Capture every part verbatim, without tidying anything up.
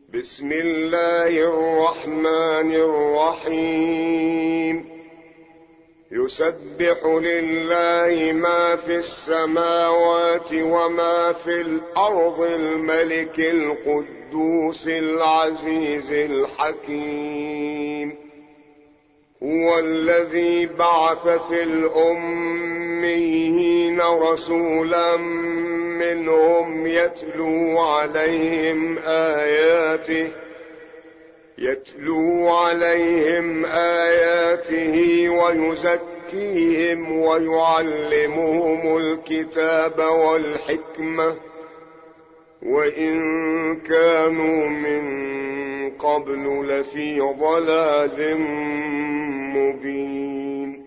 بسم الله الرحمن الرحيم يسبح لله ما في السماوات وما في الأرض الملك القدوس العزيز الحكيم هو الذي بعث في الأميين رسولا منهم يتلو عليهم آياته يتلو عليهم آياته ويزكيهم ويعلمهم الكتاب والحكمة وإن كانوا من قبل لفي ضلال مبين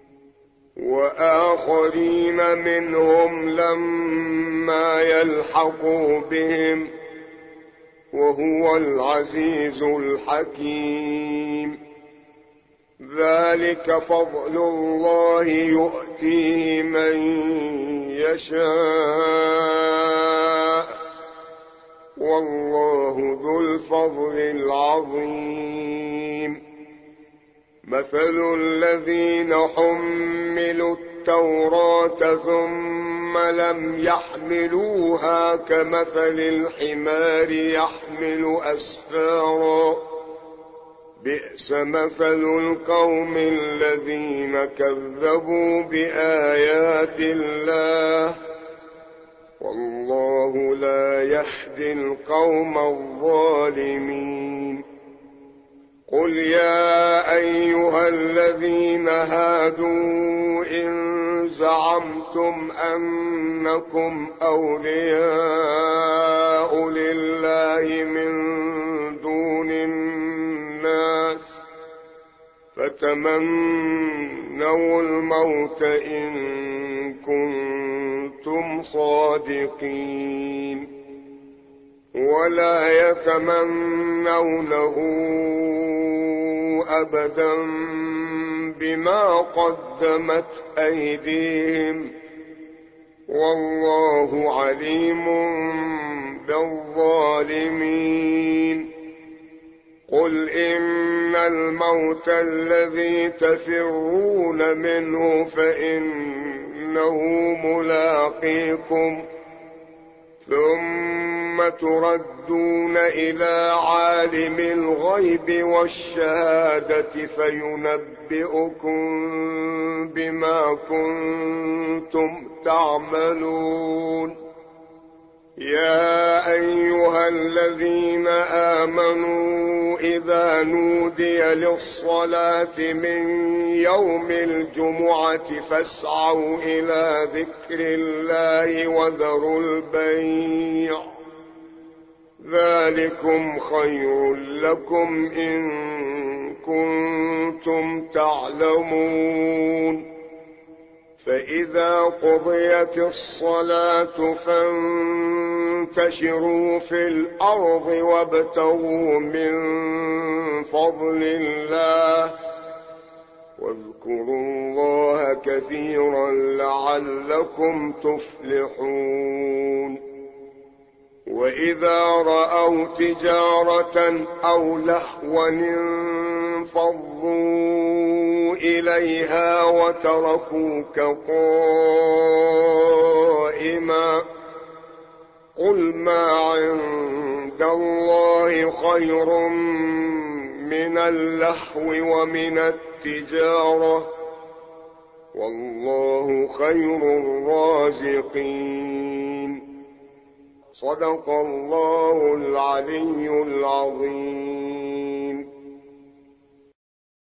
وآخرين منهم لما يلحقوا بهم وهو العزيز الحكيم ذلك فضل الله يؤتيه من يشاء والله ذو الفضل العظيم مثل الذين حملوا التوراة ثم لم يحملوها كمثل الحمار يحمل أسفارا بئس مثل القوم الذين كذبوا بآيات الله والله لا يهدي القوم الظالمين قل يا أيها الذين هادوا إن زعمتم أنكم أولياء لله من دون الناس فتمنوا الموت إن كنتم صادقين ولا يتمنونه أبدا بما قدمت أيديهم والله عليم بالظالمين قل إن الموت الذي تفرون منه فإنه ملاقيكم ثم تردون إلى عالم الغيب والشهادة فينبئكم بما كنتم تعملون يا أيها الذين آمنوا إذا نودي للصلاة من يوم الجمعة فاسعوا إلى ذكر الله وذروا البيع ذلكم خير لكم إن كنتم تعلمون فإذا قضيت الصلاة فانتشروا في الأرض وابتغوا من فضل الله واذكروا الله كثيرا لعلكم تفلحون وإذا رأوا تجارة أو لهوا انفضوا إليها وتركوك قائما قل ما عند الله خير من اللهو ومن التجارة والله خير الرازقين صدق الله العلي العظيم.